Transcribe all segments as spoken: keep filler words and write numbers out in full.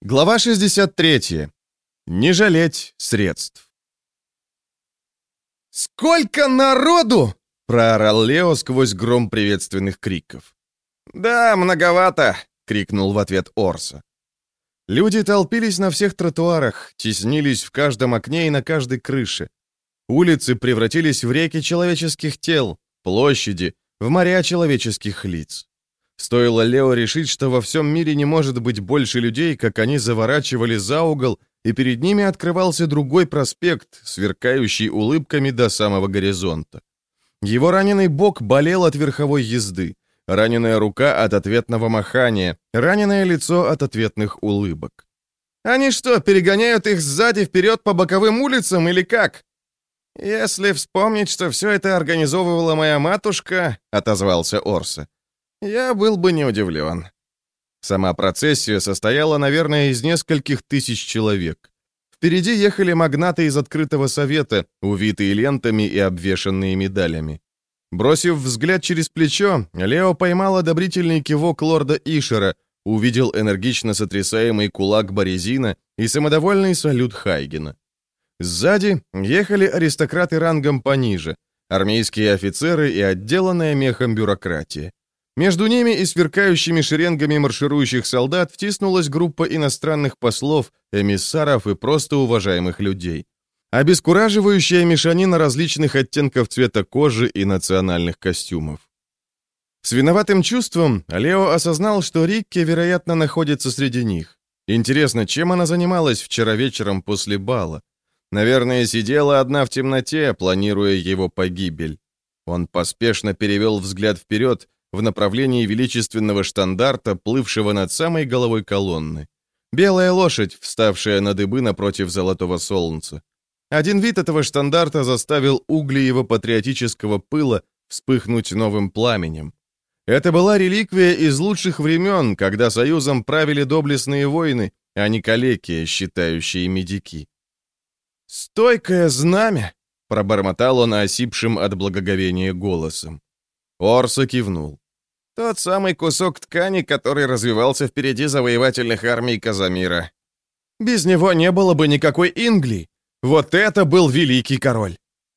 Глава шестьдесят три. Не жалеть средств. «Сколько народу!» — проорал Лео сквозь гром приветственных криков. «Да, многовато!» — крикнул в ответ Орса. Люди толпились на всех тротуарах, теснились в каждом окне и на каждой крыше. Улицы превратились в реки человеческих тел, площади — в моря человеческих лиц. Стоило Лео решить, что во всем мире не может быть больше людей, как они заворачивали за угол, и перед ними открывался другой проспект, сверкающий улыбками до самого горизонта. Его раненый бок болел от верховой езды, раненая рука от ответного махания, раненое лицо от ответных улыбок. «Они что, перегоняют их сзади вперед по боковым улицам или как?» «Если вспомнить, что все это организовывала моя матушка», — отозвался Орса, — «я был бы не удивлен». Сама процессия состояла, наверное, из нескольких тысяч человек. Впереди ехали магнаты из открытого совета, увитые лентами и обвешанные медалями. Бросив взгляд через плечо, Лео поймал одобрительный кивок лорда Ишера, увидел энергично сотрясаемый кулак Борезина и самодовольный салют Хайгена. Сзади ехали аристократы рангом пониже, армейские офицеры и отделанная мехом бюрократия. Между ними и сверкающими шеренгами марширующих солдат втиснулась группа иностранных послов, эмиссаров и просто уважаемых людей. Обескураживающая мешанина различных оттенков цвета кожи и национальных костюмов. С виноватым чувством Лео осознал, что Рикки, вероятно, находится среди них. Интересно, чем она занималась вчера вечером после бала? Наверное, сидела одна в темноте, планируя его погибель. Он поспешно перевел взгляд вперед, в направлении величественного штандарта, плывшего над самой головой колонны. Белая лошадь, вставшая на дыбы напротив золотого солнца. Один вид этого штандарта заставил угли его патриотического пыла вспыхнуть новым пламенем. Это была реликвия из лучших времен, когда союзом правили доблестные воины, а не калеки, считающие медики. «Стойкое знамя!» — пробормотал он осипшим от благоговения голосом. Орса кивнул. «Тот самый кусок ткани, который развивался впереди завоевательных армий Казамира. Без него не было бы никакой Инглии. Вот это был великий король!»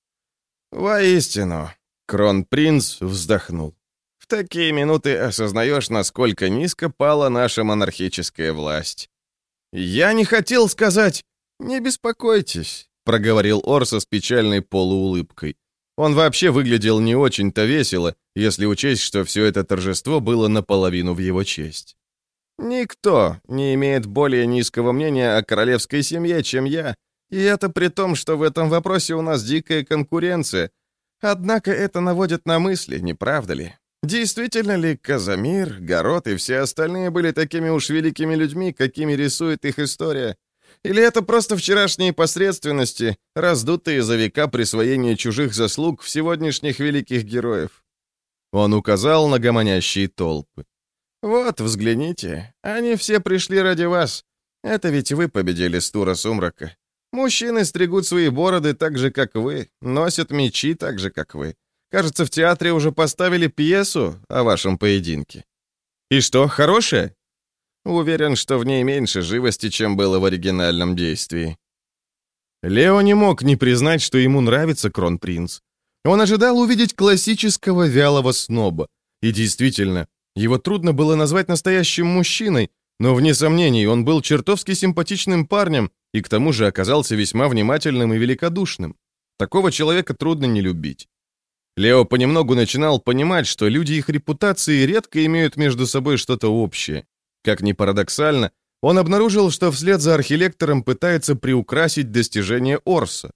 «Воистину», — кронпринц вздохнул. «В такие минуты осознаешь, насколько низко пала наша монархическая власть». «Я не хотел сказать...» «Не беспокойтесь», — проговорил Орса с печальной полуулыбкой. Он вообще выглядел не очень-то весело, если учесть, что все это торжество было наполовину в его честь. «Никто не имеет более низкого мнения о королевской семье, чем я, и это при том, что в этом вопросе у нас дикая конкуренция. Однако это наводит на мысли, не правда ли? Действительно ли Казамир, Город и все остальные были такими уж великими людьми, какими рисует их история? Или это просто вчерашние посредственности, раздутые за века присвоения чужих заслуг в сегодняшних великих героев?» Он указал на гомонящие толпы. «Вот, взгляните, они все пришли ради вас. Это ведь вы победили Стура Сумрака. Мужчины стригут свои бороды так же, как вы, носят мечи так же, как вы. Кажется, в театре уже поставили пьесу о вашем поединке». «И что, хорошая?» «Уверен, что в ней меньше живости, чем было в оригинальном действии». Лео не мог не признать, что ему нравится кронпринц. Он ожидал увидеть классического вялого сноба. И действительно, его трудно было назвать настоящим мужчиной, но, вне сомнений, он был чертовски симпатичным парнем и к тому же оказался весьма внимательным и великодушным. Такого человека трудно не любить. Лео понемногу начинал понимать, что люди их репутации редко имеют между собой что-то общее. Как ни парадоксально, он обнаружил, что вслед за архилектором пытается приукрасить достижения Орса.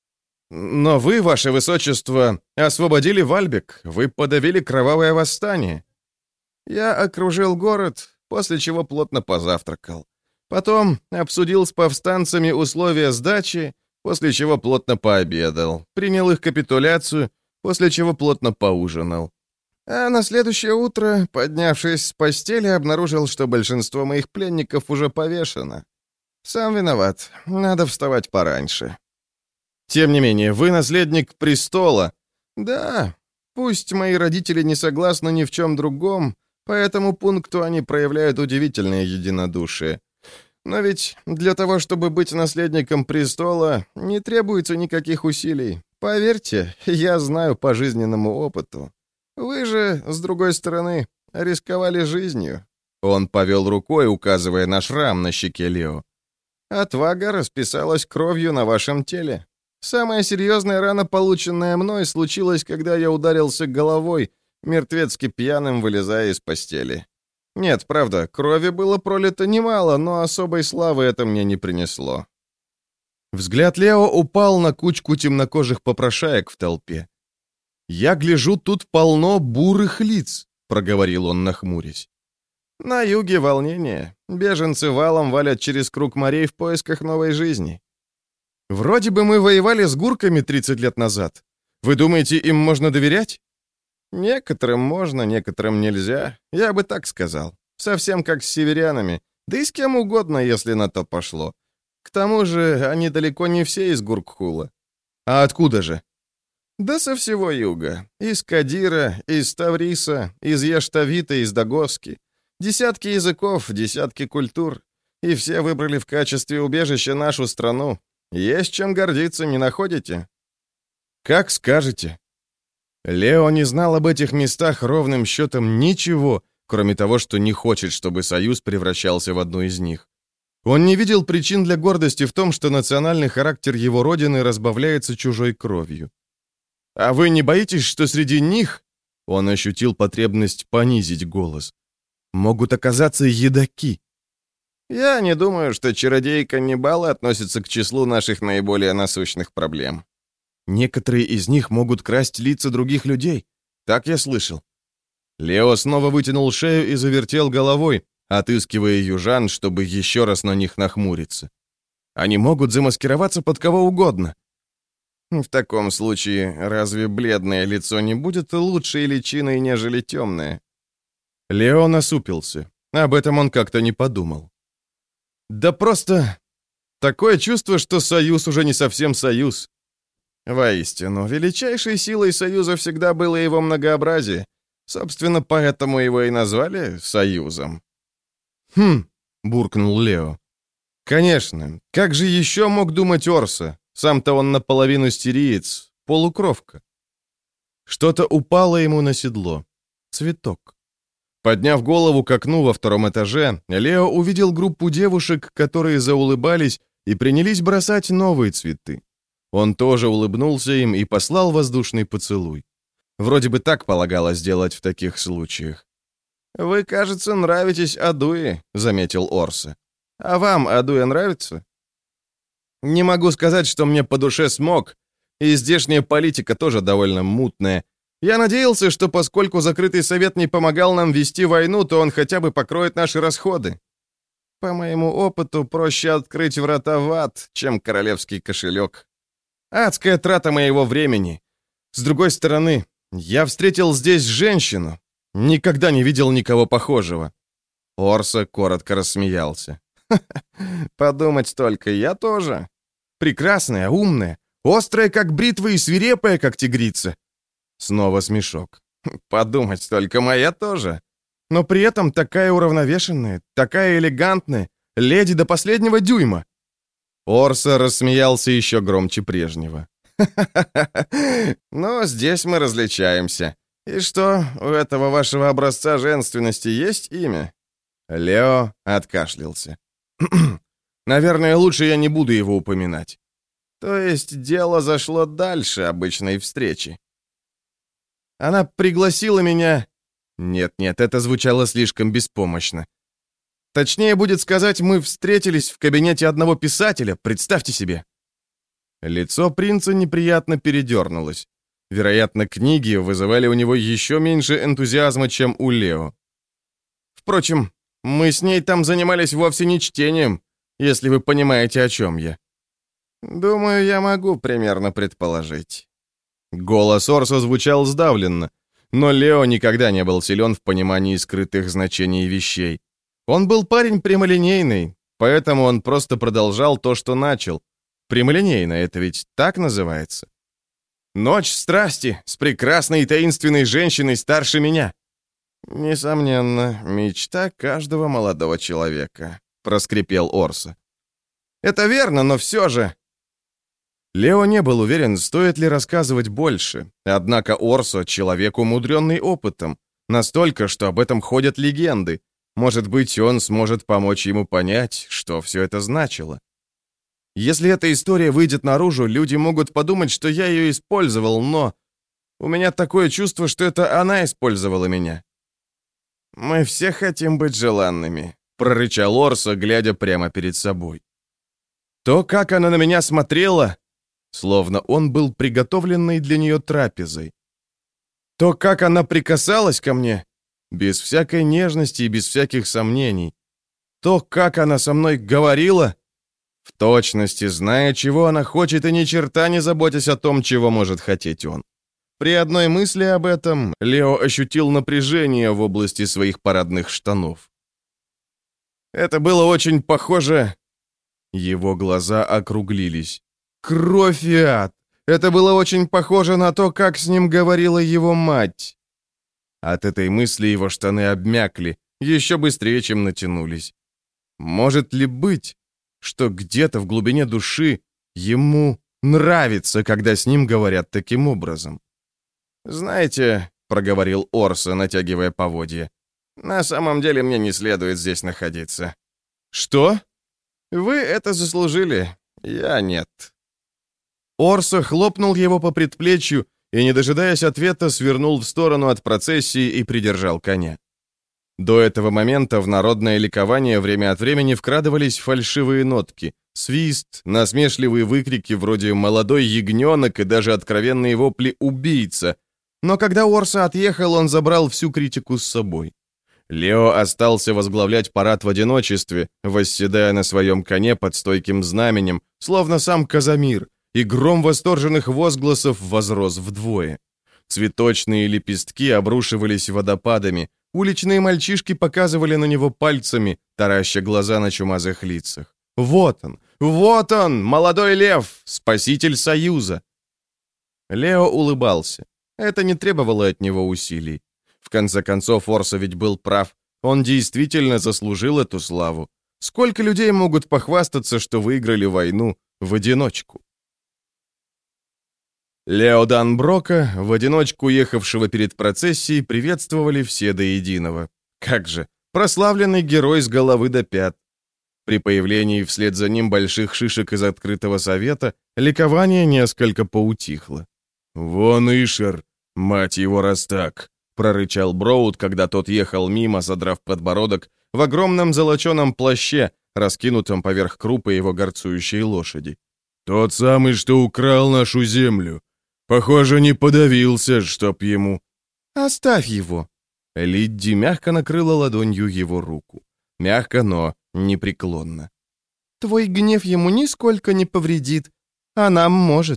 «Но вы, ваше высочество, освободили Вальбек, вы подавили кровавое восстание». «Я окружил город, после чего плотно позавтракал. Потом обсудил с повстанцами условия сдачи, после чего плотно пообедал, принял их капитуляцию, после чего плотно поужинал. А на следующее утро, поднявшись с постели, обнаружил, что большинство моих пленников уже повешено. Сам виноват, надо вставать пораньше». «Тем не менее, вы наследник престола». «Да, пусть мои родители не согласны ни в чем другом, по этому пункту они проявляют удивительное единодушие. Но ведь для того, чтобы быть наследником престола, не требуется никаких усилий. Поверьте, я знаю по жизненному опыту. Вы же, с другой стороны, рисковали жизнью». Он повел рукой, указывая на шрам на щеке Лео. «Отвага расписалась кровью на вашем теле. Самая серьезная рана, полученная мной, случилась, когда я ударился головой, мертвецки пьяным, вылезая из постели. Нет, правда, крови было пролито немало, но особой славы это мне не принесло». Взгляд Лео упал на кучку темнокожих попрошаек в толпе. «Я гляжу, тут полно бурых лиц», — проговорил он, нахмурясь. «На юге волнение. Беженцы валом валят через круг морей в поисках новой жизни. Вроде бы мы воевали с гурками тридцать лет назад. Вы думаете, им можно доверять?» «Некоторым можно, некоторым нельзя. Я бы так сказал. Совсем как с северянами. Да и с кем угодно, если на то пошло. К тому же они далеко не все из Гуркхула». «А откуда же?» «Да со всего юга. Из Кадира, из Тавриса, из Ештавита, из Дагоски. Десятки языков, десятки культур. И все выбрали в качестве убежища нашу страну. Есть чем гордиться, не находите?» «Как скажете». Лео не знал об этих местах ровным счетом ничего, кроме того, что не хочет, чтобы Союз превращался в одну из них. Он не видел причин для гордости в том, что национальный характер его родины разбавляется чужой кровью. «А вы не боитесь, что среди них...» Он ощутил потребность понизить голос. «Могут оказаться едоки». «Я не думаю, что чародеи-каннибалы относятся к числу наших наиболее насущных проблем. Некоторые из них могут красть лица других людей. Так я слышал». Лео снова вытянул шею и завертел головой, отыскивая южан, чтобы еще раз на них нахмуриться. «Они могут замаскироваться под кого угодно». «В таком случае, разве бледное лицо не будет лучшей личиной, нежели темное?» Лео насупился. Об этом он как-то не подумал. «Да просто такое чувство, что союз уже не совсем союз». «Воистину, величайшей силой союза всегда было его многообразие. Собственно, поэтому его и назвали союзом». «Хм», — буркнул Лео. «Конечно, как же еще мог думать Орса? Сам-то он наполовину стериец, полукровка». Что-то упало ему на седло. Цветок. Подняв голову к окну во втором этаже, Лео увидел группу девушек, которые заулыбались и принялись бросать новые цветы. Он тоже улыбнулся им и послал воздушный поцелуй. Вроде бы так полагалось делать в таких случаях. «Вы, кажется, нравитесь Адуе», — заметил Орса. «А вам Адуе нравится?» «Не могу сказать, что мне по душе смог, и здешняя политика тоже довольно мутная. Я надеялся, что поскольку закрытый совет не помогал нам вести войну, то он хотя бы покроет наши расходы. По моему опыту, проще открыть врата в ад, чем королевский кошелек. Адская трата моего времени. С другой стороны, я встретил здесь женщину. Никогда не видел никого похожего». Орса коротко рассмеялся. «Подумать только, я тоже. Прекрасная, умная, острая, как бритва, и свирепая, как тигрица». Снова смешок. «Подумать только, моя тоже. Но при этом такая уравновешенная, такая элегантная, леди до последнего дюйма». Орса рассмеялся еще громче прежнего. «Ну, здесь мы различаемся. И что, у этого вашего образца женственности есть имя?» Лео откашлялся. «Наверное, лучше я не буду его упоминать». «То есть дело зашло дальше обычной встречи?» «Она пригласила меня...» Нет-нет, это звучало слишком беспомощно. Точнее будет сказать, мы встретились в кабинете одного писателя, представьте себе. Лицо принца неприятно передернулось. Вероятно, книги вызывали у него еще меньше энтузиазма, чем у Лео. Впрочем, мы с ней там занимались вовсе не чтением, если вы понимаете, о чем я. Думаю, я могу примерно предположить. Голос Орса звучал сдавленно, но Лео никогда не был силен в понимании скрытых значений вещей. Он был парень прямолинейный, поэтому он просто продолжал то, что начал. Прямолинейно, это ведь так называется. «Ночь страсти с прекрасной и таинственной женщиной старше меня». Несомненно, мечта каждого молодого человека. — проскрипел Орсо. «Это верно, но все же...» Лео не был уверен, стоит ли рассказывать больше, однако Орсо — человек, умудренный опытом, настолько, что об этом ходят легенды. Может быть, он сможет помочь ему понять, что все это значило. Если эта история выйдет наружу, люди могут подумать, что я ее использовал, но... У меня такое чувство, что это она использовала меня. «Мы все хотим быть желанными», — прорычал Орсо, глядя прямо перед собой. То, как она на меня смотрела, словно он был приготовленной для нее трапезой. То, как она прикасалась ко мне, без всякой нежности и без всяких сомнений. То, как она со мной говорила, в точности зная, чего она хочет, и ни черта не заботясь о том, чего может хотеть он. При одной мысли об этом Лео ощутил напряжение в области своих парадных штанов. Это было очень похоже... Его глаза округлились. Кровь и ад! Это было очень похоже на то, как с ним говорила его мать. От этой мысли его штаны обмякли, еще быстрее, чем натянулись. Может ли быть, что где-то в глубине души ему нравится, когда с ним говорят таким образом? «Знаете», — проговорил Орсо, натягивая поводья, «на самом деле мне не следует здесь находиться». «Что?» «Вы это заслужили, я нет». Орсо хлопнул его по предплечью и, не дожидаясь ответа, свернул в сторону от процессии и придержал коня. До этого момента в народное ликование время от времени вкрадывались фальшивые нотки, свист, насмешливые выкрики вроде «молодой ягненок» и даже откровенные вопли «убийца». Но когда Орсо отъехал, он забрал всю критику с собой. Лео остался возглавлять парад в одиночестве, восседая на своем коне под стойким знаменем, словно сам Казимир, и гром восторженных возгласов возрос вдвое. Цветочные лепестки обрушивались водопадами, уличные мальчишки показывали на него пальцами, тараща глаза на чумазых лицах. Вот он, вот он, молодой лев, спаситель Союза. Лео улыбался. Это не требовало от него усилий. В конце концов, Орсо ведь был прав. Он действительно заслужил эту славу. Сколько людей могут похвастаться, что выиграли войну в одиночку? Лео Данброка, в одиночку ехавшего перед процессией, приветствовали все до единого. Как же, прославленный герой с головы до пят. При появлении вслед за ним больших шишек из открытого совета ликование несколько поутихло. «Вон Ишер, мать его раз так!» — прорычал Броуд, когда тот ехал мимо, задрав подбородок, в огромном золоченом плаще, раскинутом поверх крупа его горцующей лошади. «Тот самый, что украл нашу землю. Похоже, не подавился, чтоб ему...» «Оставь его!» Лидди мягко накрыла ладонью его руку. Мягко, но непреклонно. «Твой гнев ему нисколько не повредит, а нам может».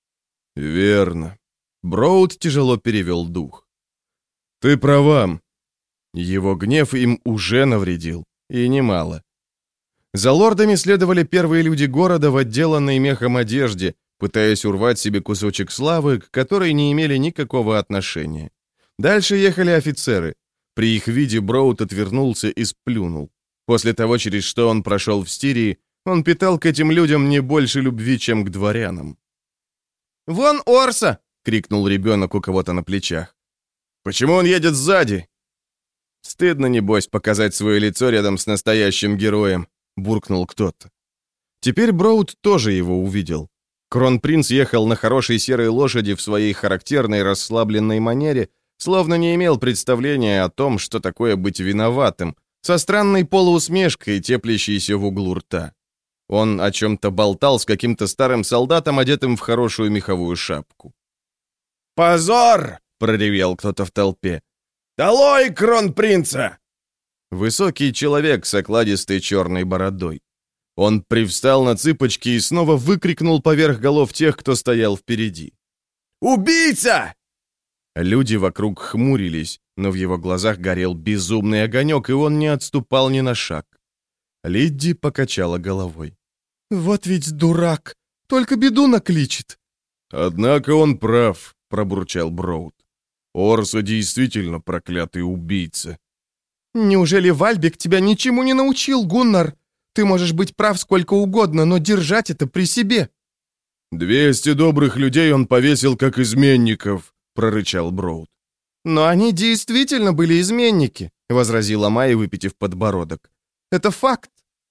«Верно». Броуд тяжело перевел дух. «Ты права. Его гнев им уже навредил, и немало». За лордами следовали первые люди города в отделанной мехом одежде, пытаясь урвать себе кусочек славы, к которой не имели никакого отношения. Дальше ехали офицеры. При их виде Броуд отвернулся и сплюнул. После того, через что он прошел в Стирии, он питал к этим людям не больше любви, чем к дворянам. «Вон Орсо!» — крикнул ребенок у кого-то на плечах. «Почему он едет сзади?» «Стыдно, небось, показать свое лицо рядом с настоящим героем», — буркнул кто-то. Теперь Броуд тоже его увидел. Кронпринц ехал на хорошей серой лошади в своей характерной расслабленной манере, словно не имел представления о том, что такое быть виноватым, со странной полуусмешкой, теплящейся в углу рта. Он о чем-то болтал с каким-то старым солдатом, одетым в хорошую меховую шапку. «Позор!» — проревел кто-то в толпе. «Долой кронпринца!» Высокий человек с окладистой черной бородой. Он привстал на цыпочки и снова выкрикнул поверх голов тех, кто стоял впереди. «Убийца!» Люди вокруг хмурились, но в его глазах горел безумный огонек, и он не отступал ни на шаг. Лидди покачала головой. «Вот ведь дурак! Только беду накличет!» «Однако он прав», — пробурчал Броуд. «Орсо действительно проклятый убийца». «Неужели Вальбек тебя ничему не научил, Гуннар? Ты можешь быть прав сколько угодно, но держать это при себе». «Двести добрых людей он повесил как изменников», — прорычал Броуд. «Но они действительно были изменники», — возразила Майя, выпитив подбородок. «Это факт».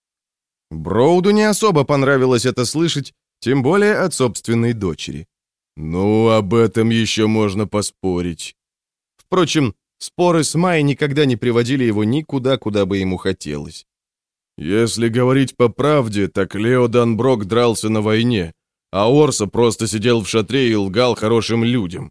Броуду не особо понравилось это слышать, тем более от собственной дочери. «Ну, об этом еще можно поспорить». Впрочем, споры с Майей никогда не приводили его никуда, куда бы ему хотелось. «Если говорить по правде, так Лео Данброк дрался на войне, а Орса просто сидел в шатре и лгал хорошим людям».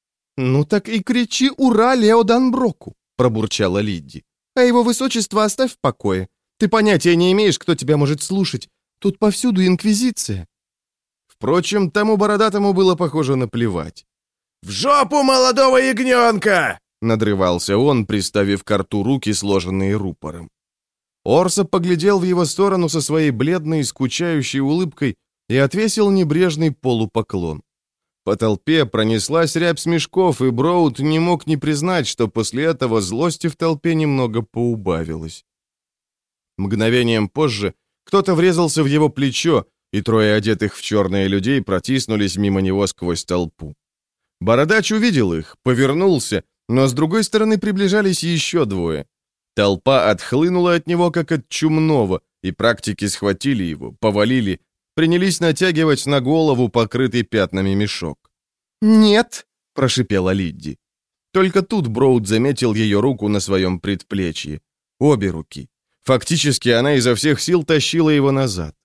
«Ну так и кричи «Ура Лео Данброку», — пробурчала Лидди. «А его высочество оставь в покое. Ты понятия не имеешь, кто тебя может слушать. Тут повсюду инквизиция». Впрочем, тому бородатому было, похоже, наплевать. «В жопу молодого ягненка!» — надрывался он, приставив к рту руки, сложенные рупором. Орса поглядел в его сторону со своей бледной, скучающей улыбкой и отвесил небрежный полупоклон. По толпе пронеслась рябь смешков, и Броуд не мог не признать, что после этого злости в толпе немного поубавилось. Мгновением позже кто-то врезался в его плечо, и трое одетых в черные людей протиснулись мимо него сквозь толпу. Бородач увидел их, повернулся, но с другой стороны приближались еще двое. Толпа отхлынула от него, как от чумного, и практики схватили его, повалили, принялись натягивать на голову покрытый пятнами мешок. «Нет!» — прошипела Лидди. Только тут Броуд заметил ее руку на своем предплечье. Обе руки. Фактически она изо всех сил тащила его назад.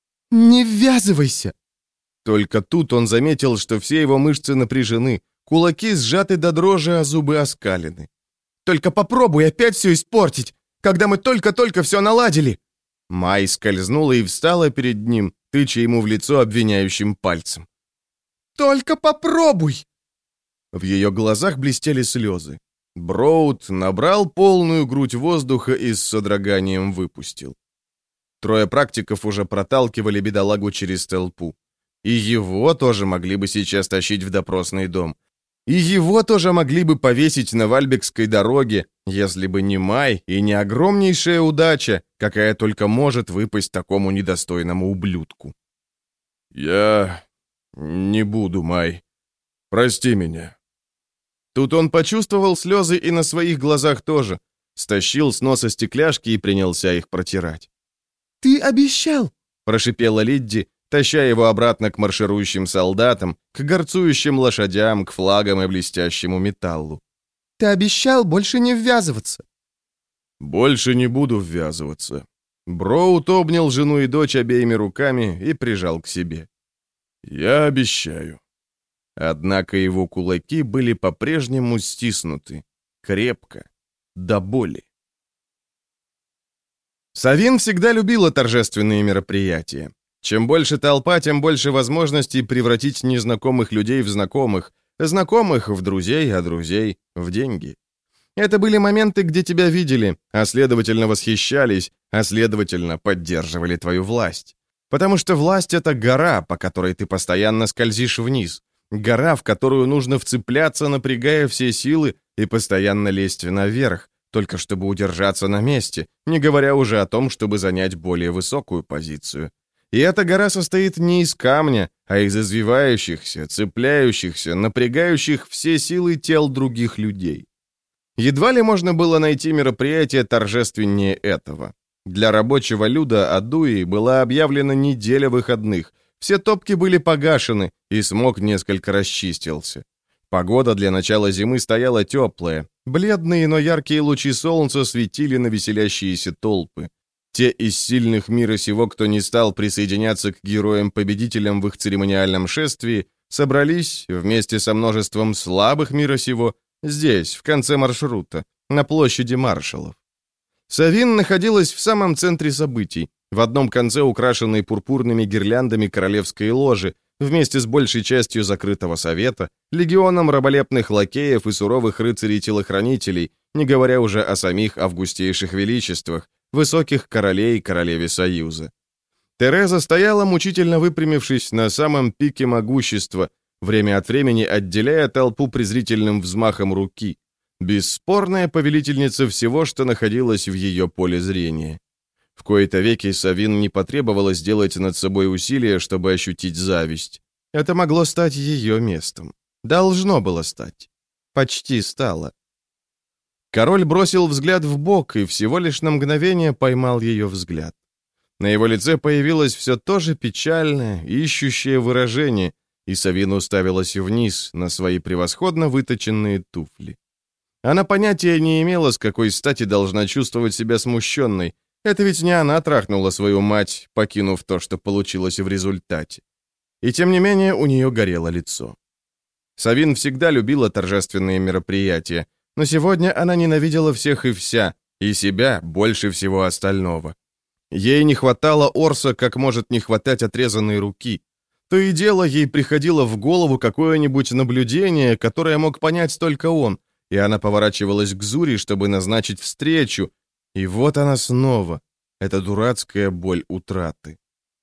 «Не ввязывайся!» Только тут он заметил, что все его мышцы напряжены, кулаки сжаты до дрожи, а зубы оскалены. «Только попробуй опять все испортить, когда мы только-только все наладили!» Май скользнула и встала перед ним, тыча ему в лицо обвиняющим пальцем. «Только попробуй!» В ее глазах блестели слезы. Броуд набрал полную грудь воздуха и с содроганием выпустил. Трое практиков уже проталкивали бедолагу через толпу. И его тоже могли бы сейчас тащить в допросный дом. И его тоже могли бы повесить на Вальбекской дороге, если бы не Май и не огромнейшая удача, какая только может выпасть такому недостойному ублюдку. «Я не буду, Май. Прости меня». Тут он почувствовал слезы и на своих глазах тоже, стащил с носа стекляшки и принялся их протирать. «Ты обещал!» — прошипела Лидди, таща его обратно к марширующим солдатам, к горцующим лошадям, к флагам и блестящему металлу. «Ты обещал больше не ввязываться!» «Больше не буду ввязываться». Броуд обнял жену и дочь обеими руками и прижал к себе. «Я обещаю». Однако его кулаки были по-прежнему стиснуты, крепко, до боли. Савин всегда любила торжественные мероприятия. Чем больше толпа, тем больше возможностей превратить незнакомых людей в знакомых, знакомых в друзей, а друзей в деньги. Это были моменты, где тебя видели, а следовательно восхищались, а следовательно поддерживали твою власть. Потому что власть — это гора, по которой ты постоянно скользишь вниз. Гора, в которую нужно вцепляться, напрягая все силы, и постоянно лезть наверх, только чтобы удержаться на месте, не говоря уже о том, чтобы занять более высокую позицию. И эта гора состоит не из камня, а из извивающихся, цепляющихся, напрягающих все силы тел других людей. Едва ли можно было найти мероприятие торжественнее этого. Для рабочего люда Адуи была объявлена неделя выходных, все топки были погашены, и смог несколько расчистился. Погода для начала зимы стояла теплая, бледные, но яркие лучи солнца светили на веселящиеся толпы. Те из сильных мира сего, кто не стал присоединяться к героям-победителям в их церемониальном шествии, собрались вместе со множеством слабых мира сего здесь, в конце маршрута, на площади маршалов. Савин находилась в самом центре событий, в одном конце украшенной пурпурными гирляндами королевской ложи, вместе с большей частью закрытого совета, легионом раболепных лакеев и суровых рыцарей-телохранителей, не говоря уже о самих августейших величествах, высоких королей и королеве Союза. Тереза стояла, мучительно выпрямившись на самом пике могущества, время от времени отделяя толпу презрительным взмахом руки. Бесспорная повелительница всего, что находилось в ее поле зрения. В кои-то веки Савин не потребовалось сделать над собой усилия, чтобы ощутить зависть. Это могло стать ее местом. Должно было стать. Почти стало. Король бросил взгляд в бок и всего лишь на мгновение поймал ее взгляд. На его лице появилось все то же печальное, ищущее выражение, и Савин уставилась вниз на свои превосходно выточенные туфли. Она понятия не имела, с какой стати должна чувствовать себя смущенной. Это ведь не она трахнула свою мать, покинув то, что получилось в результате. И тем не менее у нее горело лицо. Савин всегда любила торжественные мероприятия, но сегодня она ненавидела всех и вся, и себя больше всего остального. Ей не хватало Орса, как может не хватать отрезанной руки. То и дело ей приходило в голову какое-нибудь наблюдение, которое мог понять только он, и она поворачивалась к Зури, чтобы назначить встречу, и вот она снова, эта дурацкая боль утраты.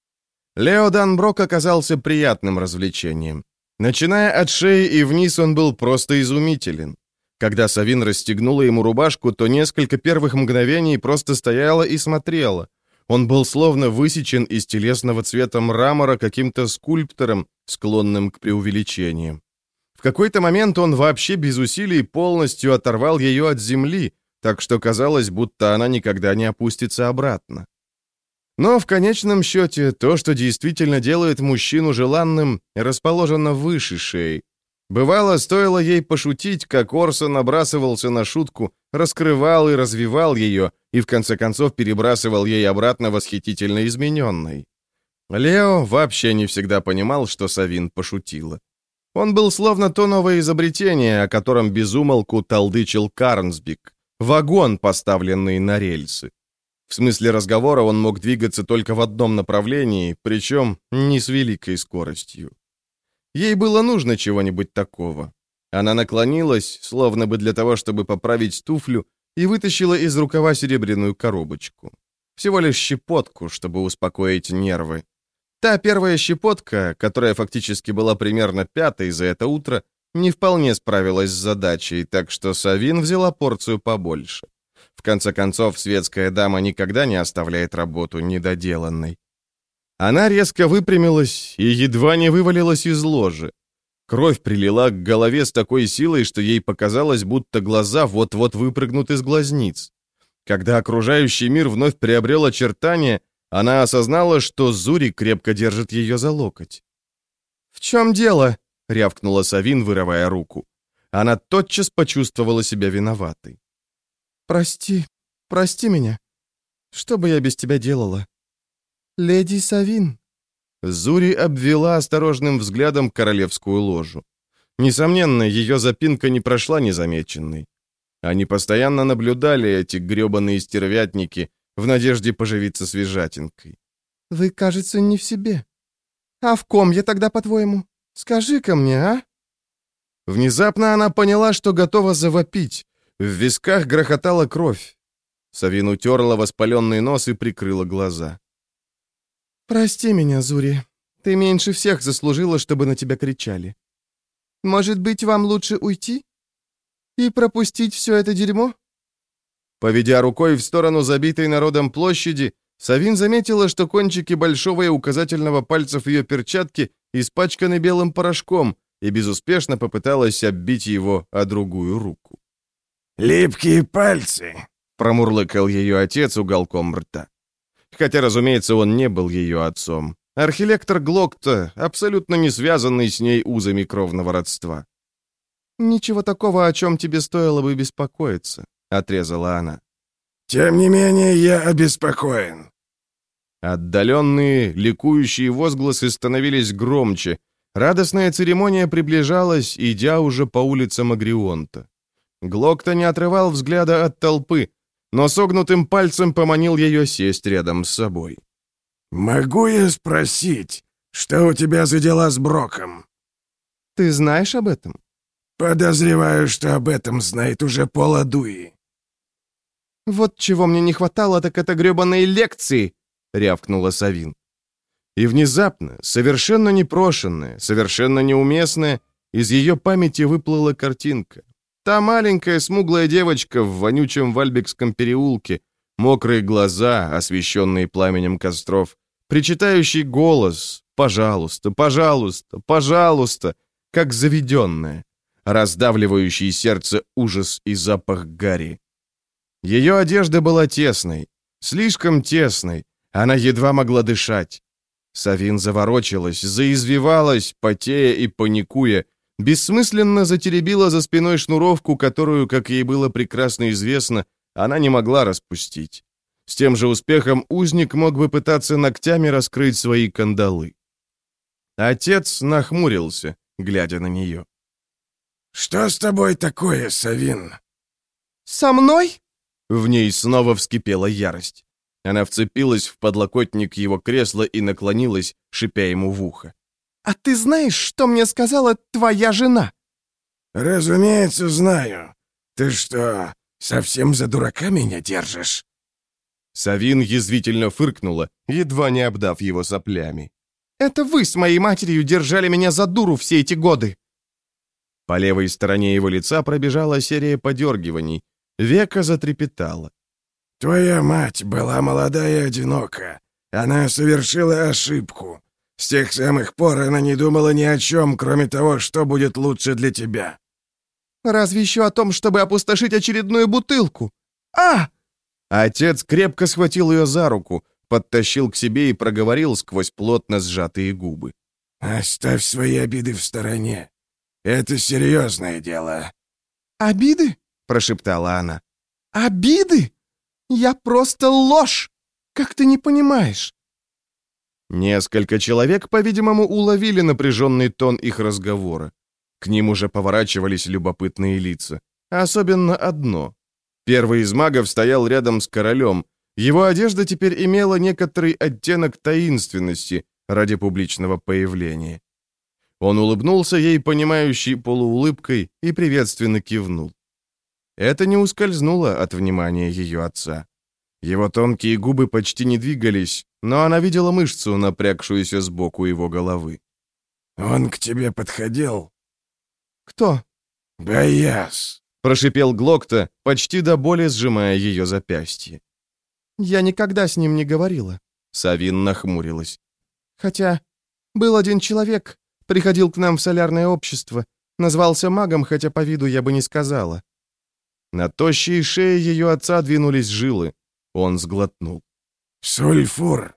Лео Данброк оказался приятным развлечением. Начиная от шеи и вниз он был просто изумителен. Когда Савин расстегнула ему рубашку, то несколько первых мгновений просто стояла и смотрела. Он был словно высечен из телесного цвета мрамора каким-то скульптором, склонным к преувеличениям. В какой-то момент он вообще без усилий полностью оторвал ее от земли, так что казалось, будто она никогда не опустится обратно. Но в конечном счете то, что действительно делает мужчину желанным, расположено выше шеи. Бывало, стоило ей пошутить, как Орса набрасывался на шутку, раскрывал и развивал ее, и в конце концов перебрасывал ей обратно восхитительно измененной. Лео вообще не всегда понимал, что Савин пошутила. Он был словно то новое изобретение, о котором безумолку толдычил Карнсбик, вагон, поставленный на рельсы. В смысле разговора он мог двигаться только в одном направлении, причем не с великой скоростью. Ей было нужно чего-нибудь такого. Она наклонилась, словно бы для того, чтобы поправить туфлю, и вытащила из рукава серебряную коробочку. Всего лишь щепотку, чтобы успокоить нервы. Та первая щепотка, которая фактически была примерно пятой за это утро, не вполне справилась с задачей, так что Савин взяла порцию побольше. В конце концов, светская дама никогда не оставляет работу недоделанной. Она резко выпрямилась и едва не вывалилась из ложи. Кровь прилила к голове с такой силой, что ей показалось, будто глаза вот-вот выпрыгнут из глазниц. Когда окружающий мир вновь приобрел очертания, она осознала, что Зури крепко держит ее за локоть. «В чем дело?» — рявкнула Савин, вырывая руку. Она тотчас почувствовала себя виноватой. «Прости, прости меня. Что бы я без тебя делала?» «Леди Савин». Зури обвела осторожным взглядом королевскую ложу. Несомненно, ее запинка не прошла незамеченной. Они постоянно наблюдали эти гребаные стервятники в надежде поживиться свежатинкой. «Вы, кажется, не в себе. А в ком я тогда, по-твоему? Скажи-ка мне, а?» Внезапно она поняла, что готова завопить. В висках грохотала кровь. Савин утерла воспаленный нос и прикрыла глаза. «Прости меня, Зури. Ты меньше всех заслужила, чтобы на тебя кричали. Может быть, вам лучше уйти? И пропустить все это дерьмо?» Поведя рукой в сторону забитой народом площади, Савин заметила, что кончики большого и указательного пальцев ее перчатки испачканы белым порошком, и безуспешно попыталась оббить его о другую руку. «Липкие пальцы», — промурлыкал ее отец уголком рта. Хотя, разумеется, он не был ее отцом. Архилектор Глокта, абсолютно не связанный с ней узами кровного родства. «Ничего такого, о чем тебе стоило бы беспокоиться», — отрезала она. «Тем не менее, я обеспокоен». Отдаленные, ликующие возгласы становились громче. Радостная церемония приближалась, идя уже по улицам Агрионта. Глокта не отрывал взгляда от толпы, но согнутым пальцем поманил ее сесть рядом с собой. «Могу я спросить, что у тебя за дела с Броком?» «Ты знаешь об этом?» «Подозреваю, что об этом знает уже Пол Адуи». «Вот чего мне не хватало, так это гребаной лекции!» — рявкнула Савин. И внезапно, совершенно непрошенная, совершенно неуместная, из ее памяти выплыла картинка. Та маленькая смуглая девочка в вонючем Вальбекском переулке, Мокрые глаза, освещенные пламенем костров, причитающий голос «Пожалуйста, пожалуйста, пожалуйста», как заведенное, раздавливающий сердце ужас и запах гари. Ее одежда была тесной, слишком тесной, она едва могла дышать. Савин заворочилась, заизвивалась, потея и паникуя, бессмысленно затеребила за спиной шнуровку, которую, как ей было прекрасно известно, она не могла распустить. С тем же успехом узник мог бы пытаться ногтями раскрыть свои кандалы. Отец нахмурился, глядя на нее. «Что с тобой такое, Савин?» «Со мной?» В ней снова вскипела ярость. Она вцепилась в подлокотник его кресла и наклонилась, шипя ему в ухо. «А ты знаешь, что мне сказала твоя жена?» «Разумеется, знаю. Ты что, совсем за дурака меня держишь?» Савин язвительно фыркнула, едва не обдав его соплями. «Это вы с моей матерью держали меня за дуру все эти годы!» По левой стороне его лица пробежала серия подергиваний, веко затрепетало. «Твоя мать была молода и одинока. Она совершила ошибку. С тех самых пор она не думала ни о чем, кроме того, что будет лучше для тебя». «Разве еще о том, чтобы опустошить очередную бутылку? А!» Отец крепко схватил ее за руку, подтащил к себе и проговорил сквозь плотно сжатые губы. «Оставь свои обиды в стороне. Это серьезное дело». «Обиды?» — прошептала она. «Обиды? Я просто ложь! Как ты не понимаешь?» Несколько человек, по-видимому, уловили напряженный тон их разговора. К ним уже поворачивались любопытные лица. Особенно одно. Первый из магов стоял рядом с королем. Его одежда теперь имела некоторый оттенок таинственности ради публичного появления. Он улыбнулся ей, понимающей полуулыбкой, и приветственно кивнул. Это не ускользнуло от внимания ее отца. Его тонкие губы почти не двигались, но она видела мышцу, напрягшуюся сбоку его головы. «Он к тебе подходил?» «Кто?» «Бояс», — прошипел Глокта, почти до боли сжимая ее запястье. «Я никогда с ним не говорила». Савин нахмурилась. «Хотя был один человек, приходил к нам в солярное общество, назвался магом, хотя по виду я бы не сказала». На тощей шее ее отца двинулись жилы. Он сглотнул. «Сульфур».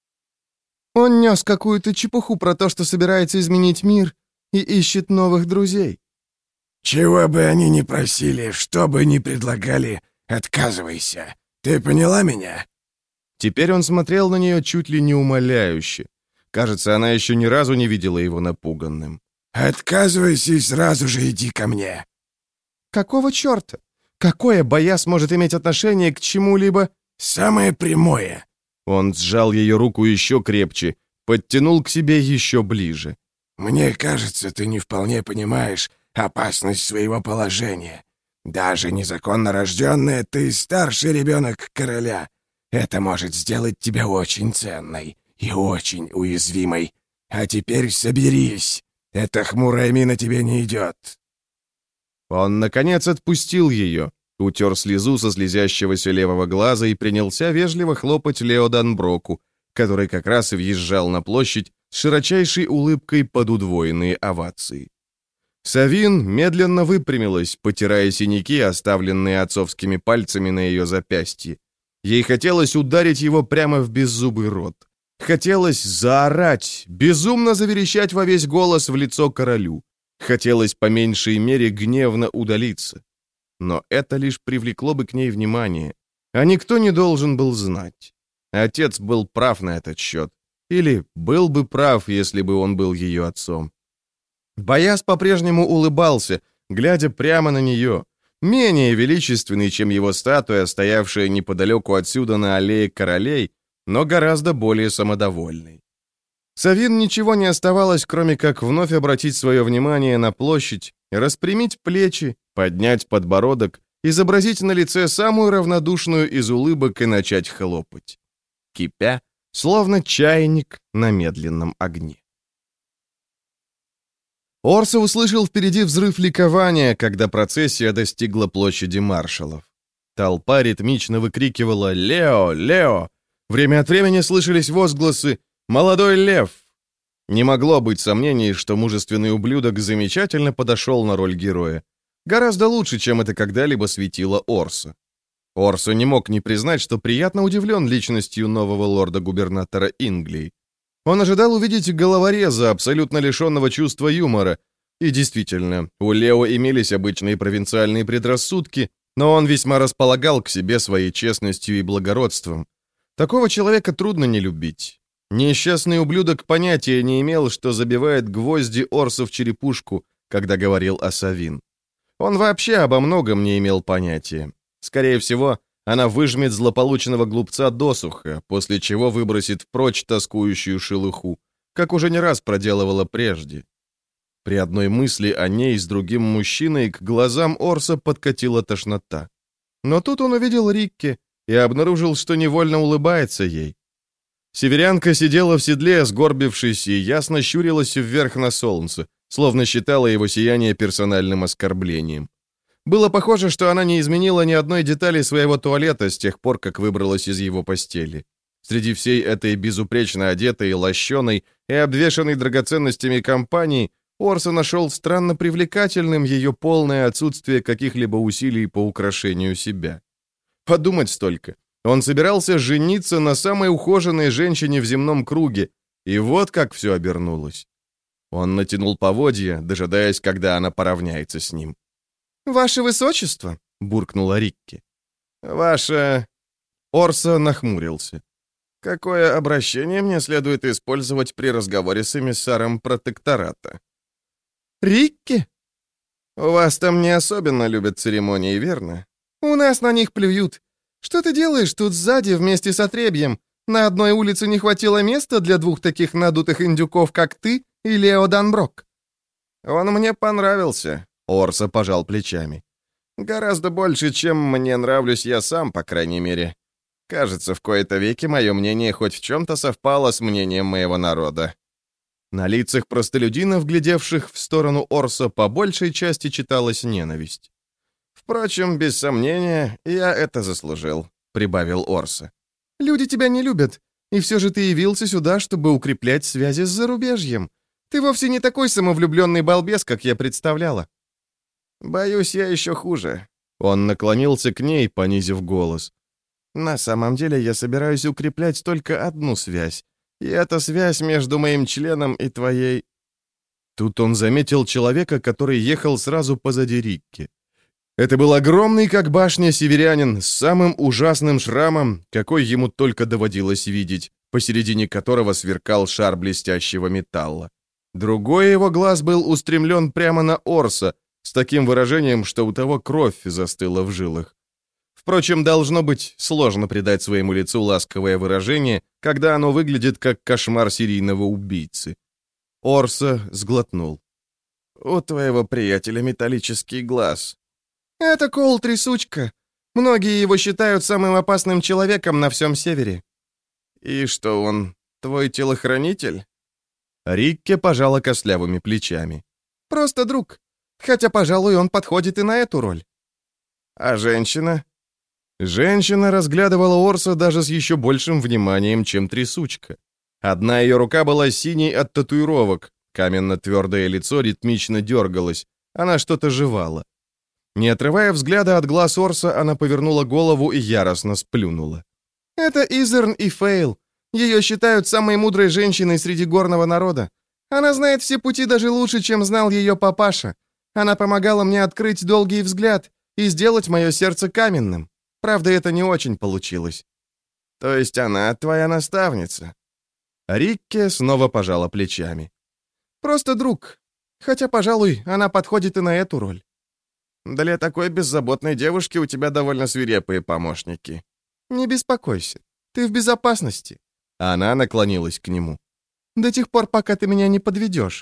«Он нес какую-то чепуху про то, что собирается изменить мир и ищет новых друзей». «Чего бы они ни просили, что бы ни предлагали, отказывайся. Ты поняла меня?» Теперь он смотрел на нее чуть ли не умоляюще. Кажется, она еще ни разу не видела его напуганным. «Отказывайся и сразу же иди ко мне». «Какого черта? Какое Бояс может иметь отношение к чему-либо?» «Самое прямое». Он сжал ее руку еще крепче, подтянул к себе еще ближе. «Мне кажется, ты не вполне понимаешь опасность своего положения. Даже незаконно рожденная, ты старший ребенок короля. Это может сделать тебя очень ценной и очень уязвимой. А теперь соберись. Эта хмурая мина тебе не идет». Он, наконец, отпустил ее, утер слезу со слезящегося левого глаза и принялся вежливо хлопать Лео Данброку, который как раз и въезжал на площадь с широчайшей улыбкой под удвоенные овации. Савин медленно выпрямилась, потирая синяки, оставленные отцовскими пальцами на ее запястье. Ей хотелось ударить его прямо в беззубый рот. Хотелось заорать, безумно заверещать во весь голос в лицо королю. Хотелось по меньшей мере гневно удалиться. Но это лишь привлекло бы к ней внимание. А никто не должен был знать. Отец был прав на этот счет. Или был бы прав, если бы он был ее отцом. Бояс по-прежнему улыбался, глядя прямо на нее, менее величественный, чем его статуя, стоявшая неподалеку отсюда на аллее королей, но гораздо более самодовольный. Савин ничего не оставалось, кроме как вновь обратить свое внимание на площадь, распрямить плечи, поднять подбородок, изобразить на лице самую равнодушную из улыбок и начать хлопать, кипя, словно чайник на медленном огне. Орса услышал впереди взрыв ликования, когда процессия достигла площади маршалов. Толпа ритмично выкрикивала «Лео! Лео!». Время от времени слышались возгласы «Молодой лев!». Не могло быть сомнений, что мужественный ублюдок замечательно подошел на роль героя. Гораздо лучше, чем это когда-либо светило Орсо. Орсо не мог не признать, что приятно удивлен личностью нового лорда-губернатора Инглии. Он ожидал увидеть головореза, абсолютно лишенного чувства юмора. И действительно, у Лео имелись обычные провинциальные предрассудки, но он весьма располагал к себе своей честностью и благородством. Такого человека трудно не любить. Несчастный ублюдок понятия не имел, что забивает гвозди Орсо в черепушку, когда говорил о Савин. Он вообще обо многом не имел понятия. Скорее всего, она выжмет злополучного глупца досуха, после чего выбросит прочь тоскующую шелуху, как уже не раз проделывала прежде. При одной мысли о ней с другим мужчиной к глазам Орсо подкатила тошнота. Но тут он увидел Рикки и обнаружил, что невольно улыбается ей. Северянка сидела в седле, сгорбившись, и ясно щурилась вверх на солнце, словно считала его сияние персональным оскорблением. Было похоже, что она не изменила ни одной детали своего туалета с тех пор, как выбралась из его постели. Среди всей этой безупречно одетой, лощеной и обвешанной драгоценностями компании Орсо нашел странно привлекательным ее полное отсутствие каких-либо усилий по украшению себя. Подумать столько. Он собирался жениться на самой ухоженной женщине в земном круге, и вот как все обернулось. Он натянул поводья, дожидаясь, когда она поравняется с ним. «Ваше высочество!» — буркнула Рикки. «Ваше...» Орсо нахмурился. «Какое обращение мне следует использовать при разговоре с эмиссаром протектората?» «Рикки?» «У вас там не особенно любят церемонии, верно?» «У нас на них плюют. Что ты делаешь тут сзади вместе с отребьем? На одной улице не хватило места для двух таких надутых индюков, как ты и Лео Данброк?» «Он мне понравился», — Орсо пожал плечами. «Гораздо больше, чем мне нравлюсь я сам, по крайней мере. Кажется, в кои-то веки мое мнение хоть в чем-то совпало с мнением моего народа». На лицах простолюдинов, глядевших в сторону Орсо, по большей части читалась ненависть. «Впрочем, без сомнения, я это заслужил», — прибавил Орсо. «Люди тебя не любят, и все же ты явился сюда, чтобы укреплять связи с зарубежьем. Ты вовсе не такой самовлюбленный балбес, как я представляла». «Боюсь, я еще хуже». Он наклонился к ней, понизив голос. «На самом деле я собираюсь укреплять только одну связь, и это связь между моим членом и твоей...» Тут он заметил человека, который ехал сразу позади Рикки. Это был огромный, как башня, северянин с самым ужасным шрамом, какой ему только доводилось видеть, посередине которого сверкал шар блестящего металла. Другой его глаз был устремлен прямо на Орсо, с таким выражением, что у того кровь застыла в жилах. Впрочем, должно быть сложно придать своему лицу ласковое выражение, когда оно выглядит как кошмар серийного убийцы. Орсо сглотнул. «У твоего приятеля металлический глаз». «Это Кол Трясучка. Многие его считают самым опасным человеком на всем севере». «И что он, твой телохранитель?» Рикке пожала костлявыми плечами. «Просто друг. Хотя, пожалуй, он подходит и на эту роль». «А женщина?» Женщина разглядывала Орсо даже с еще большим вниманием, чем Трясучка. Одна ее рука была синей от татуировок, каменно-твердое лицо ритмично дергалось, она что-то жевала. Не отрывая взгляда от глаз Орсо, она повернула голову и яростно сплюнула. «Это Изерн и Фейл. Ее считают самой мудрой женщиной среди горного народа. Она знает все пути даже лучше, чем знал ее папаша. Она помогала мне открыть долгий взгляд и сделать мое сердце каменным. Правда, это не очень получилось». «То есть она твоя наставница?» Рикке снова пожала плечами. «Просто друг. Хотя, пожалуй, она подходит и на эту роль». «Для такой беззаботной девушки у тебя довольно свирепые помощники». «Не беспокойся, ты в безопасности». Она наклонилась к нему. «До тех пор, пока ты меня не подведешь».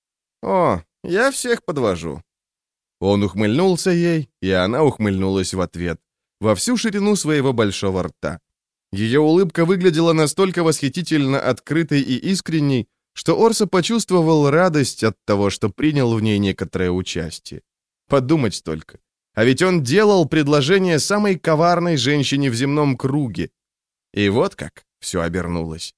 «О, я всех подвожу». Он ухмыльнулся ей, и она ухмыльнулась в ответ, во всю ширину своего большого рта. Ее улыбка выглядела настолько восхитительно открытой и искренней, что Орсо почувствовал радость от того, что принял в ней некоторое участие. Подумать только. А ведь он делал предложение самой коварной женщине в земном круге. И вот как все обернулось.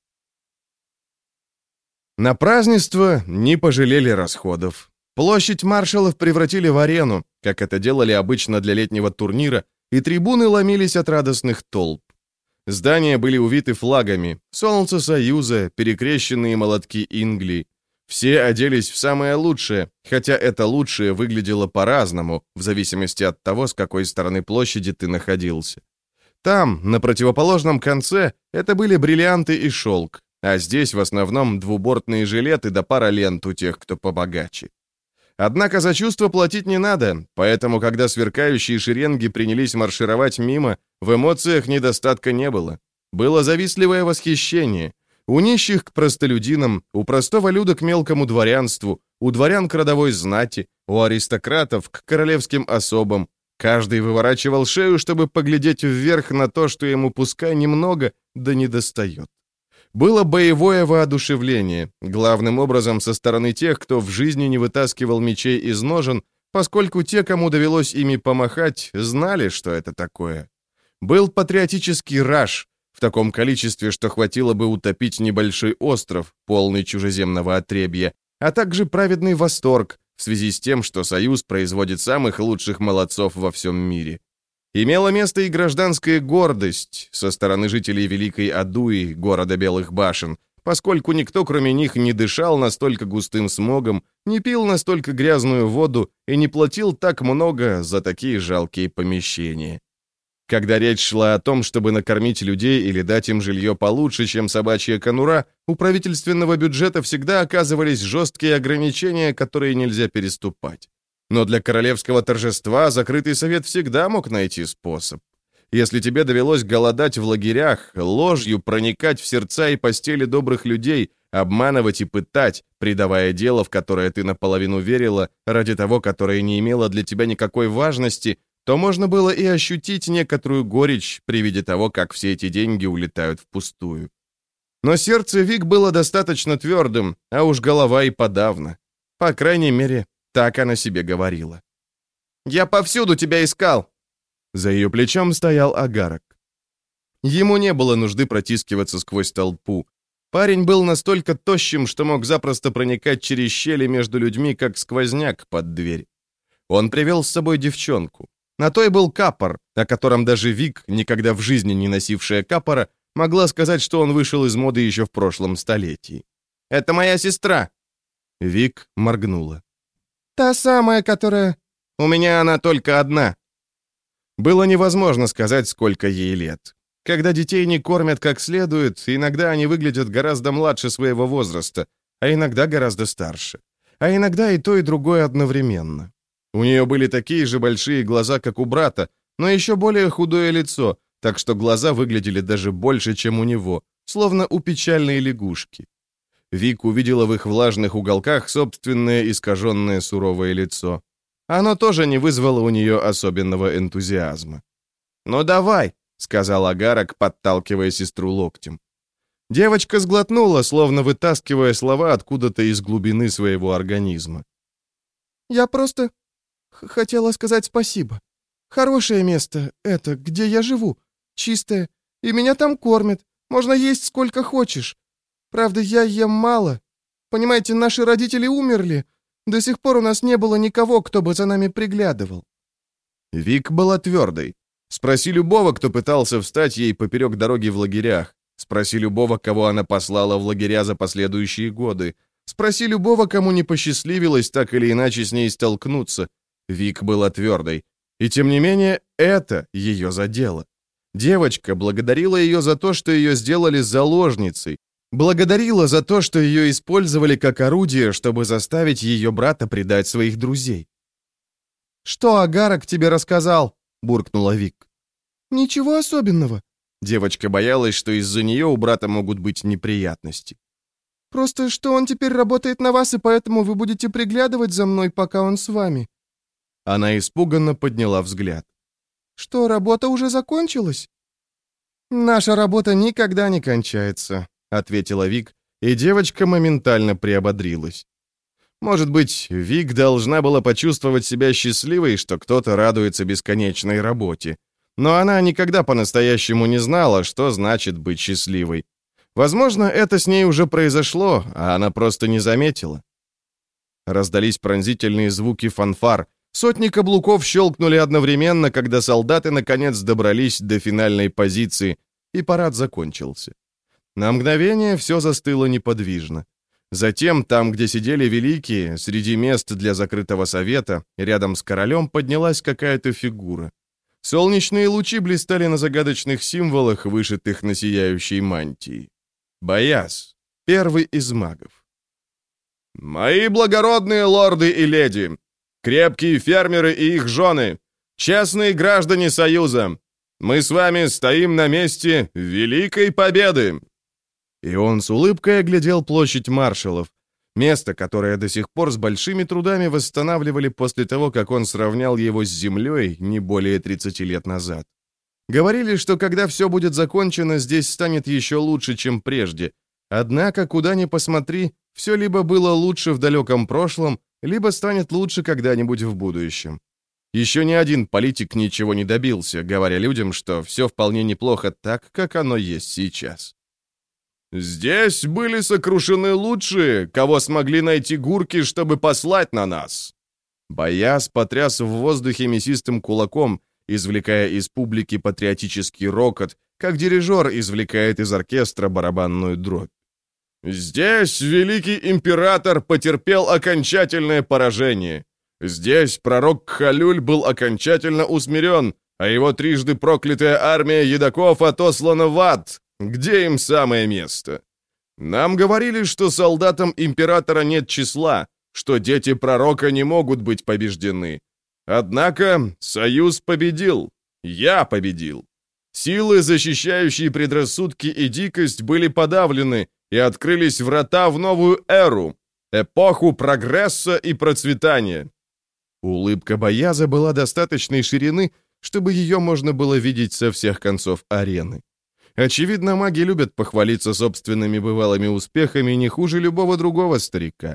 На празднество не пожалели расходов. Площадь маршалов превратили в арену, как это делали обычно для летнего турнира, и трибуны ломились от радостных толп. Здания были увиты флагами, солнце Союза, перекрещенные молотки Инглии. Все оделись в самое лучшее, хотя это лучшее выглядело по-разному, в зависимости от того, с какой стороны площади ты находился. Там, на противоположном конце, это были бриллианты и шелк, а здесь в основном двубортные жилеты да пара лент у тех, кто побогаче. Однако за чувство платить не надо, поэтому, когда сверкающие шеренги принялись маршировать мимо, в эмоциях недостатка не было. Было завистливое восхищение. У нищих к простолюдинам, у простого люда к мелкому дворянству, у дворян к родовой знати, у аристократов к королевским особам. Каждый выворачивал шею, чтобы поглядеть вверх на то, что ему пускай немного, да не достает. Было боевое воодушевление, главным образом со стороны тех, кто в жизни не вытаскивал мечей из ножен, поскольку те, кому довелось ими помахать, знали, что это такое. Был патриотический раж, в таком количестве, что хватило бы утопить небольшой остров, полный чужеземного отребья, а также праведный восторг в связи с тем, что Союз производит самых лучших молодцов во всем мире. Имела место и гражданская гордость со стороны жителей Великой Адуи, города Белых Башен, поскольку никто, кроме них, не дышал настолько густым смогом, не пил настолько грязную воду и не платил так много за такие жалкие помещения. Когда речь шла о том, чтобы накормить людей или дать им жилье получше, чем собачья конура, у правительственного бюджета всегда оказывались жесткие ограничения, которые нельзя переступать. Но для королевского торжества закрытый совет всегда мог найти способ. Если тебе довелось голодать в лагерях, ложью проникать в сердца и постели добрых людей, обманывать и пытать, предавая дело, в которое ты наполовину верила, ради того, которое не имело для тебя никакой важности, то можно было и ощутить некоторую горечь при виде того, как все эти деньги улетают впустую. Но сердце Вик было достаточно твердым, а уж голова и подавно. По крайней мере, так она себе говорила. «Я повсюду тебя искал!» За ее плечом стоял Агарок. Ему не было нужды протискиваться сквозь толпу. Парень был настолько тощим, что мог запросто проникать через щели между людьми, как сквозняк под дверь. Он привел с собой девчонку. На той был капор, о котором даже Вик, никогда в жизни не носившая капора, могла сказать, что он вышел из моды еще в прошлом столетии. «Это моя сестра!» Вик моргнула. «Та самая, которая...» «У меня она только одна». Было невозможно сказать, сколько ей лет. Когда детей не кормят как следует, иногда они выглядят гораздо младше своего возраста, а иногда гораздо старше. А иногда и то, и другое одновременно. У нее были такие же большие глаза, как у брата, но еще более худое лицо, так что глаза выглядели даже больше, чем у него, словно у печальной лягушки. Вик увидела в их влажных уголках собственное искаженное суровое лицо. Оно тоже не вызвало у нее особенного энтузиазма. «Ну давай», — сказал Агарок, подталкивая сестру локтем. Девочка сглотнула, словно вытаскивая слова откуда-то из глубины своего организма. «Я просто хотела сказать спасибо. Хорошее место это, где я живу, чистое, и меня там кормят, можно есть сколько хочешь. Правда, я ем мало. Понимаете, наши родители умерли. До сих пор у нас не было никого, кто бы за нами приглядывал». Вик была твердой. Спроси любого, кто пытался встать ей поперек дороги в лагерях. Спроси любого, кого она послала в лагеря за последующие годы. Спроси любого, кому не посчастливилось так или иначе с ней столкнуться. Вик была твердой. И тем не менее, это ее задело. Девочка благодарила ее за то, что ее сделали заложницей. Благодарила за то, что ее использовали как орудие, чтобы заставить ее брата предать своих друзей. «Что Агарок тебе рассказал?» — буркнула Вик. «Ничего особенного». Девочка боялась, что из-за нее у брата могут быть неприятности. «Просто, что он теперь работает на вас, и поэтому вы будете приглядывать за мной, пока он с вами». Она испуганно подняла взгляд. «Что, работа уже закончилась?» «Наша работа никогда не кончается», — ответила Вик, и девочка моментально приободрилась. Может быть, Вик должна была почувствовать себя счастливой, что кто-то радуется бесконечной работе. Но она никогда по-настоящему не знала, что значит быть счастливой. Возможно, это с ней уже произошло, а она просто не заметила. Раздались пронзительные звуки фанфар. Сотни каблуков щелкнули одновременно, когда солдаты наконец добрались до финальной позиции, и парад закончился. На мгновение все застыло неподвижно. Затем, там, где сидели великие, среди мест для закрытого совета, рядом с королем поднялась какая-то фигура. Солнечные лучи блистали на загадочных символах, вышитых на сияющей мантии. Бояз, первый из магов. «Мои благородные лорды и леди, крепкие фермеры и их жены, честные граждане Союза, мы с вами стоим на месте Великой Победы!» И он с улыбкой оглядел площадь маршалов, место, которое до сих пор с большими трудами восстанавливали после того, как он сравнял его с землей не более тридцати лет назад. Говорили, что когда все будет закончено, здесь станет еще лучше, чем прежде. Однако, куда ни посмотри, все либо было лучше в далеком прошлом, либо станет лучше когда-нибудь в будущем. Еще ни один политик ничего не добился, говоря людям, что все вполне неплохо так, как оно есть сейчас. «Здесь были сокрушены лучшие, кого смогли найти гурки, чтобы послать на нас». Бояз потряс в воздухе мясистым кулаком, извлекая из публики патриотический рокот, как дирижер извлекает из оркестра барабанную дробь. «Здесь великий император потерпел окончательное поражение. Здесь пророк Кхалюль был окончательно усмирен, а его трижды проклятая армия едоков отослана в ад, где им самое место. Нам говорили, что солдатам императора нет числа, что дети пророка не могут быть побеждены. Однако Союз победил. Я победил. Силы, защищающие предрассудки и дикость, были подавлены, и открылись врата в новую эру, эпоху прогресса и процветания». Улыбка Бояза была достаточной ширины, чтобы ее можно было видеть со всех концов арены. Очевидно, маги любят похвалиться собственными бывалыми успехами не хуже любого другого старика.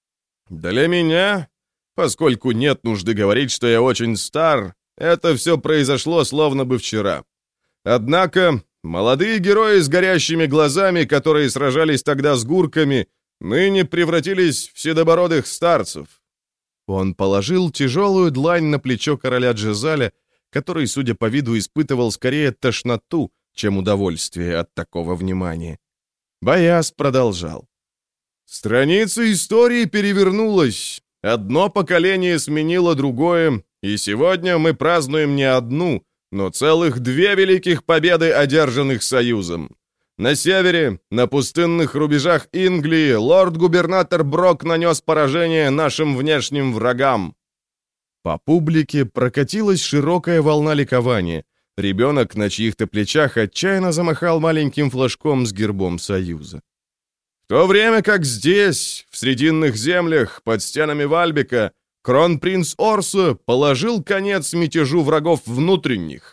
«Для меня, поскольку нет нужды говорить, что я очень стар, это все произошло словно бы вчера. Однако молодые герои с горящими глазами, которые сражались тогда с гурками, ныне превратились в седобородых старцев». Он положил тяжелую длань на плечо короля Джезаля, который, судя по виду, испытывал скорее тошноту, чем удовольствие от такого внимания. Бояз продолжал. «Страница истории перевернулась. Одно поколение сменило другое, и сегодня мы празднуем не одну, но целых две великих победы, одержанных Союзом. На севере, на пустынных рубежах Инглии, лорд-губернатор Брок нанес поражение нашим внешним врагам». По публике прокатилась широкая волна ликования. Ребенок на чьих-то плечах отчаянно замахал маленьким флажком с гербом Союза. В то время как здесь, в Срединных землях, под стенами Вальбека, кронпринц Орса положил конец мятежу врагов внутренних.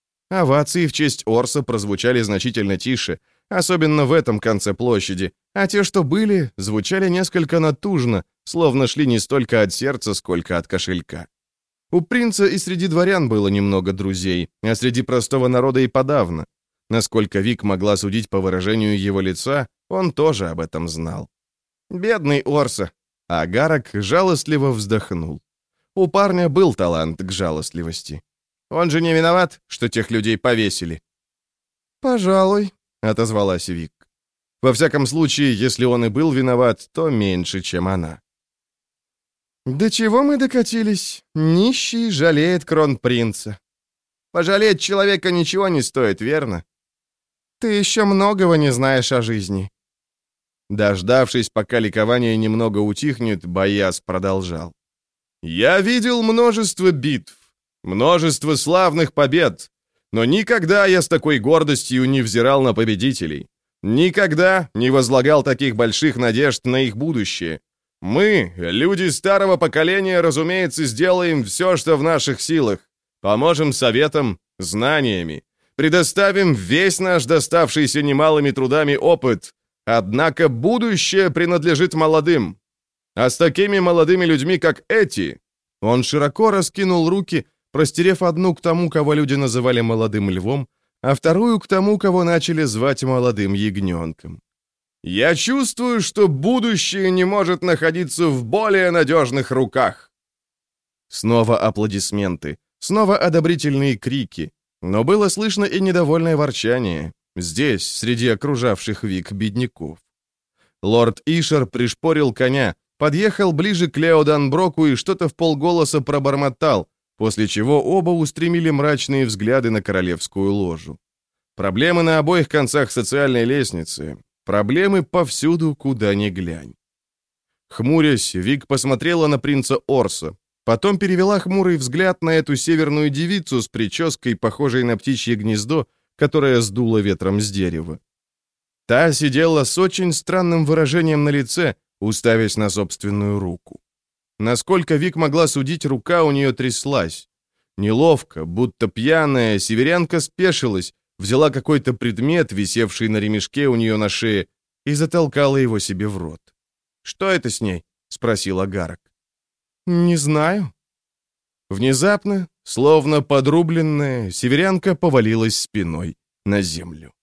Овации в честь Орса прозвучали значительно тише, особенно в этом конце площади, а те, что были, звучали несколько натужно, словно шли не столько от сердца, сколько от кошелька. У принца и среди дворян было немного друзей, а среди простого народа и подавно. Насколько Вик могла судить по выражению его лица, он тоже об этом знал. Бедный Орса. А Гарок жалостливо вздохнул. У парня был талант к жалостливости. Он же не виноват, что тех людей повесили. «Пожалуй», — отозвалась Вик. Во всяком случае, если он и был виноват, то меньше, чем она. «До чего мы докатились? Нищий жалеет кронпринца. Пожалеть человека ничего не стоит, верно? Ты еще многого не знаешь о жизни». Дождавшись, пока ликование немного утихнет, Бояз продолжал. «Я видел множество битв, множество славных побед, но никогда я с такой гордостью не взирал на победителей. Никогда не возлагал таких больших надежд на их будущее. Мы, люди старого поколения, разумеется, сделаем все, что в наших силах. Поможем советам, знаниями. Предоставим весь наш доставшийся немалыми трудами опыт. Однако будущее принадлежит молодым. А с такими молодыми людьми, как эти...» Он широко раскинул руки, простерев одну к тому, кого люди называли молодым львом, а вторую к тому, кого начали звать молодым ягненком. «Я чувствую, что будущее не может находиться в более надежных руках». Снова аплодисменты, снова одобрительные крики, но было слышно и недовольное ворчание здесь, среди окружавших Вик бедняков. Лорд Ишер пришпорил коня, подъехал ближе к Леоданброку и что-то вполголоса пробормотал, после чего оба устремили мрачные взгляды на королевскую ложу. Проблемы на обоих концах социальной лестницы, проблемы повсюду, куда ни глянь. Хмурясь, Вик посмотрела на принца Орса, потом перевела хмурый взгляд на эту северную девицу с прической, похожей на птичье гнездо, которое сдуло ветром с дерева. Та сидела с очень странным выражением на лице, уставясь на собственную руку. Насколько Вик могла судить, рука у нее тряслась. Неловко, будто пьяная, северянка спешилась, взяла какой-то предмет, висевший на ремешке у нее на шее, и затолкала его себе в рот. «Что это с ней?» — спросил Агарок. «Не знаю». Внезапно, словно подрубленная, северянка повалилась спиной на землю.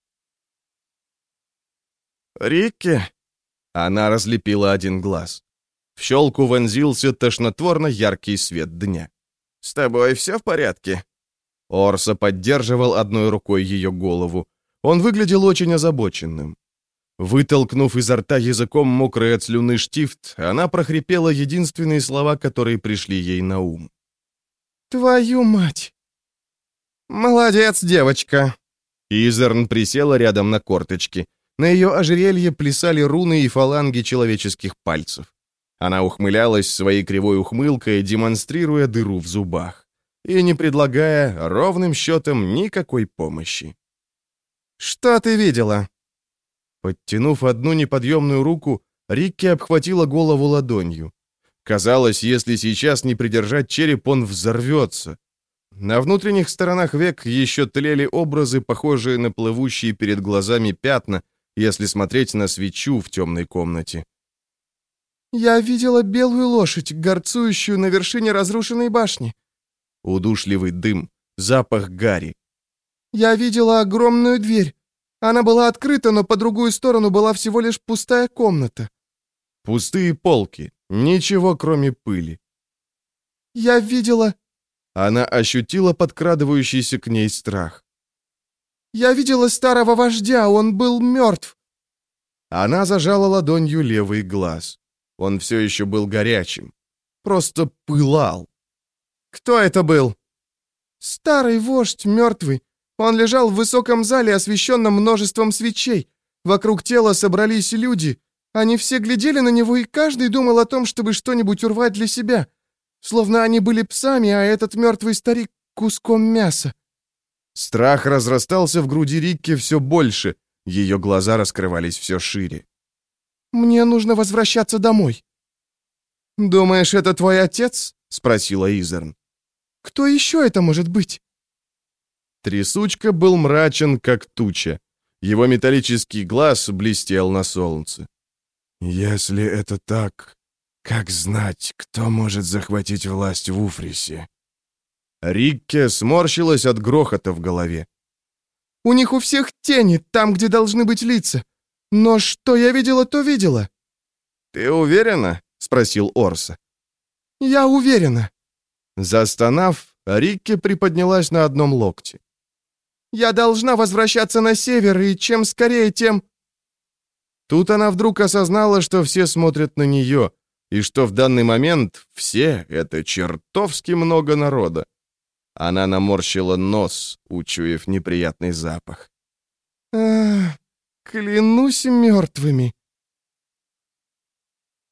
«Рикки!» Она разлепила один глаз. В щелку вонзился тошнотворно яркий свет дня. «С тобой все в порядке?» Орса поддерживал одной рукой ее голову. Он выглядел очень озабоченным. Вытолкнув изо рта языком мокрый от слюны штифт, она прохрипела единственные слова, которые пришли ей на ум. «Твою мать!» «Молодец, девочка!» Изерн присела рядом на корточки. На ее ожерелье плясали руны и фаланги человеческих пальцев. Она ухмылялась своей кривой ухмылкой, демонстрируя дыру в зубах, и не предлагая ровным счетом никакой помощи. «Что ты видела?» Подтянув одну неподъемную руку, Рикки обхватила голову ладонью. Казалось, если сейчас не придержать череп, он взорвется. На внутренних сторонах век еще тлели образы, похожие на плывущие перед глазами пятна, если смотреть на свечу в темной комнате. «Я видела белую лошадь, горцующую на вершине разрушенной башни». Удушливый дым, запах гари. «Я видела огромную дверь. Она была открыта, но по другую сторону была всего лишь пустая комната». Пустые полки, ничего кроме пыли. «Я видела...» Она ощутила подкрадывающийся к ней страх. «Я видела старого вождя, он был мертв». Она зажала ладонью левый глаз. Он все еще был горячим. Просто пылал. «Кто это был?» «Старый вождь, мертвый. Он лежал в высоком зале, освещенном множеством свечей. Вокруг тела собрались люди. Они все глядели на него, и каждый думал о том, чтобы что-нибудь урвать для себя. Словно они были псами, а этот мертвый старик — куском мяса». Страх разрастался в груди Рикки все больше. Ее глаза раскрывались все шире. «Мне нужно возвращаться домой». «Думаешь, это твой отец?» — спросила Изерн. «Кто еще это может быть?» Трясучка был мрачен, как туча. Его металлический глаз блестел на солнце. «Если это так, как знать, кто может захватить власть в Уфрисе?» Рикке сморщилась от грохота в голове. «У них у всех тени, там, где должны быть лица. Но что я видела, то видела». «Ты уверена?» — спросил Орса. «Я уверена». Застонав, Рикки приподнялась на одном локте. «Я должна возвращаться на север, и чем скорее, тем...» Тут она вдруг осознала, что все смотрят на нее, и что в данный момент все — это чертовски много народа. Она наморщила нос, учуяв неприятный запах. «Ах, клянусь мертвыми!»